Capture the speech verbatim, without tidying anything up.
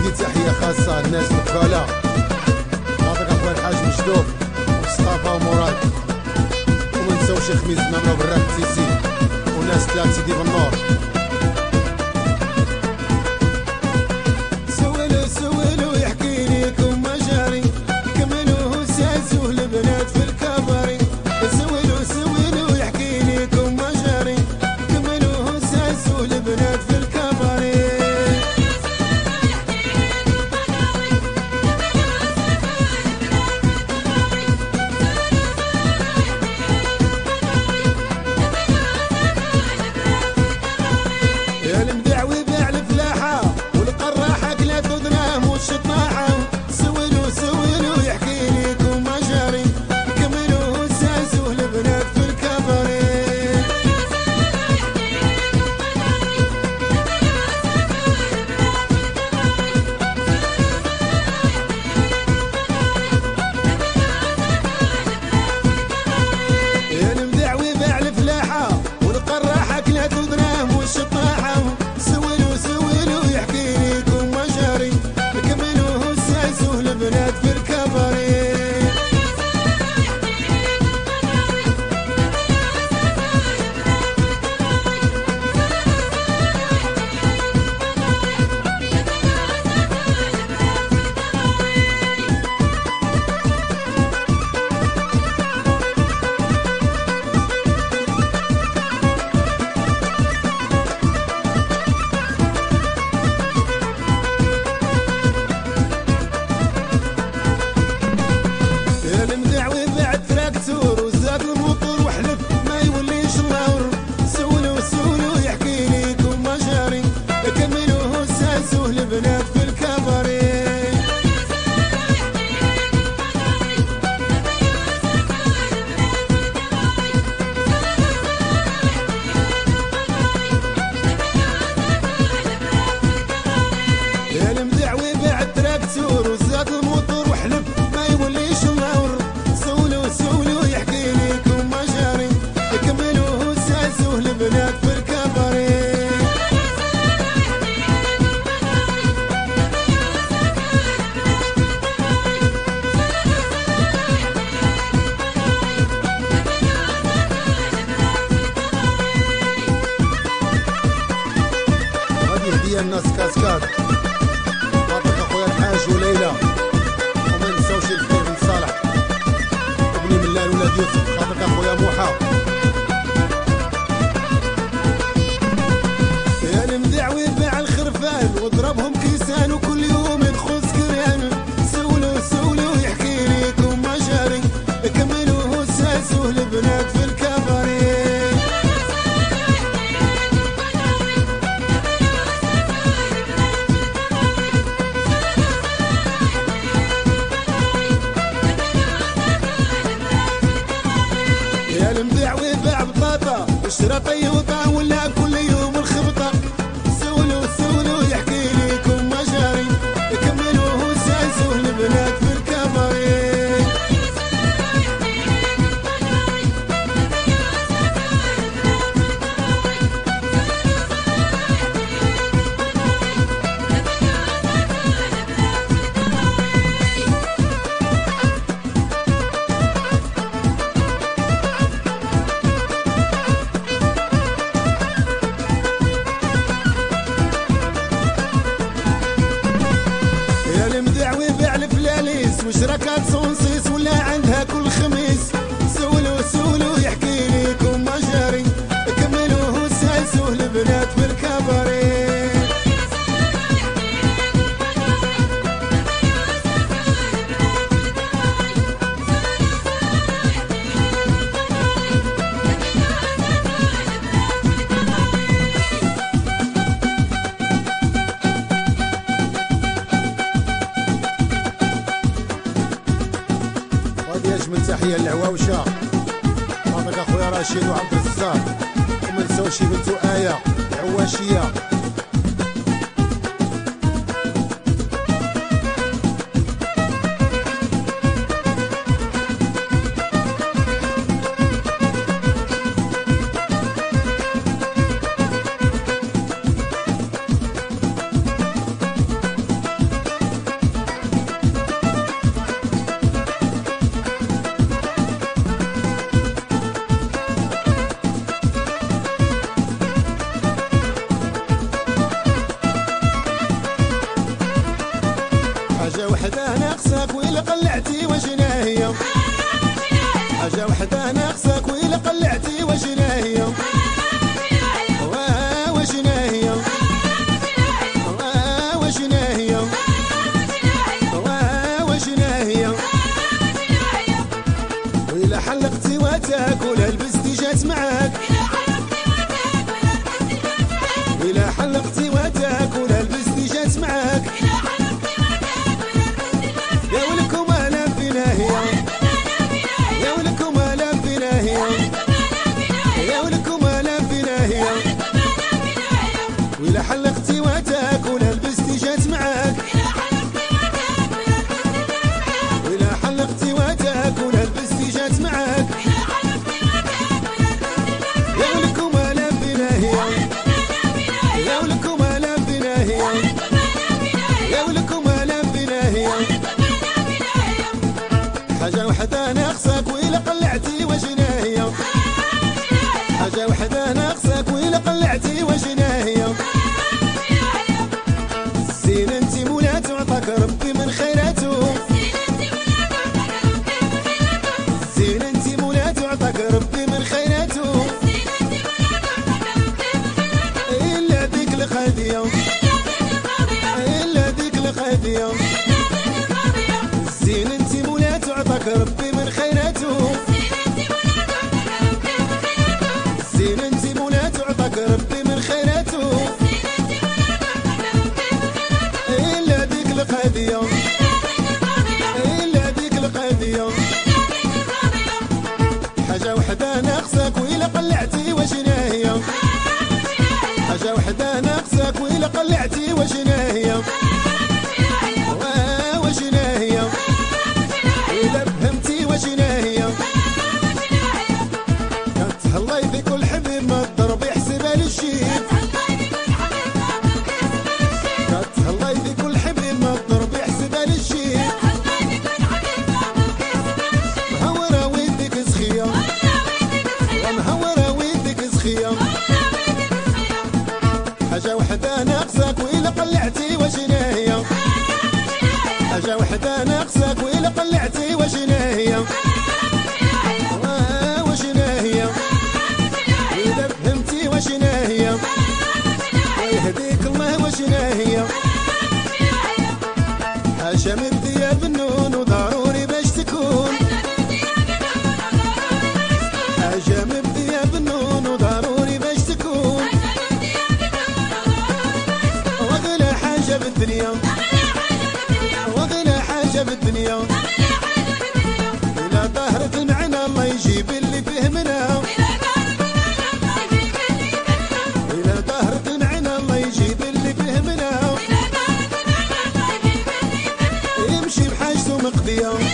هذه تحيه خاصه للناس البقاله، خاطر اخويا الحاج مجدوب ومصطفى ومراد، وما نساوش خميس نمره بالراك تيسي وناس ثلاث سيدي بالنور. سولوا سولوا يحكي ليكم مجاري، كملوا ساسوا البنات في الكباري. سولوا سولوا يحكي ليكم مجاري، كملوا ساسوا البنات في الكباري. يا المدع وباع الفلاحة والقراحة كلات ودراهم والشطاحة. سولوا سولوا يحكي ليكم مجاري، كملوا ساسوا البنات في الكباري. يا المدع وباع الفلاحة والقراحة كلات ودراهم والشطاحة. سولوا سولوا يحكي ليكم مجاري، كملوا ساسوا البنات في الكباري. يا المدع وباع التراكتور وزاد الموتور وحلف ما يوليش النور. سولوا سولوا يحكي ليكم مجاري، كملوا ساسوا البنات في الكباري. يا المدع وباع التراكتور وزاد الموتور وحلف ما يوليش النور. سولوا سولوا يحكي ليكم مجاري، كملوا ساسوا البنات في الكباري. هذه هديه الناس كاسكاد، خاطر اخويا الحاج وليلى، وما نساوش الخير بن صالح ابني من لال ولاد يوسف، خاطر اخويا موحى. يا المدع وباع الخرفان وضربهم كيسان وكل يوم يدخل سكران. سولوا سولوا يحكي ليكم مجاري، كملوا ساسوا البنات في الكباري. يا المدع وباع بطاطا وشرى طيوطة ولا كل يوم الخبطة. سولوا سولوا يحكي ليكم مجاري، كملوا ساسوا البنات في الكباري. يا المدع وباع الفلاليس وشركات صونصيس ولا عندها كل خميس. سولوا سولوا يحكي ليكم مجاري، كملوا ساسوا البنات في الكباري. هذه اجمل تحيه للعواوشه، خاطر اخويا رشيد وعبد الرزاق، وما نساوش بنتو ايه العواشيه. حاجة وحدة ناقصك وإلا قلعتي وشنا هي حاجة وحدة ناقصك وإلا قلعتي وشنا هي وشنا هي وشنا هي وشنا هي وإلا حلقتي وتاكل لبستي جات معاك إلا حلقتي وتاكل لبستي جات معاك يا ولكم انا فينا هي يا ولكم انا فينا هي يا ولكم انا فينا هي وإلا حلقتي وتاكل لبستي جات معاك وإلا حلقتي وتاكل لبستي جات معاك يا ولكم انا فينا هي يا ولكم انا فينا هي يا ولكم انا فينا هي حاجة وحدة ناقصك وإلا قلعتي وشنا هي حاجة وحدة ناقصك وإلا قلعتي وشنا هي الزين انتي مولا تعطاك ربي من خيراته الزين انتي مولا تعطاك ربي من خيراته إلا ذيك القضية إلا ذيك القضية الزين انتي مولا تعطاك ربي من خيراته الزين انتي مولا تعطاك ربي من خيراته إلا ذيك القضية إلا ذيك القضية حاجة وحدة ناقصك وإلا قلعتي وشنا هي حاجة وحدة ناقصك وإلا قلعتي وشنا هي وشنا هي إلا فهمتي وشنا هي كتهلاي في كل حبيب ما الضرب يحسبها للشيب كتهلاي في كل حبيب ما الضرب يحسبها للشيب مهورة ويدك زخية ومهورة ويدك زخية حاجة وحدة ناقصك وإلا قلعتي وشنا هي حاجة وحدة ناقصك وإلا قلعتي وشنا هي وشنا هي إذا فهمتي وشنا هي ويهديك الله وشنا هي حاجة مدية بالنون وضروري باش تكون حاجة مدية بالنون وضروري باش تكون وغلا حاجة بالدنيا وغلا حاجة بالدنيا إلى ظهرت المعنى الله يجيب اللي فهمنا إلى ظهرت المعنى الله يجيب اللي فهمنا يمشي بحاجته مقضية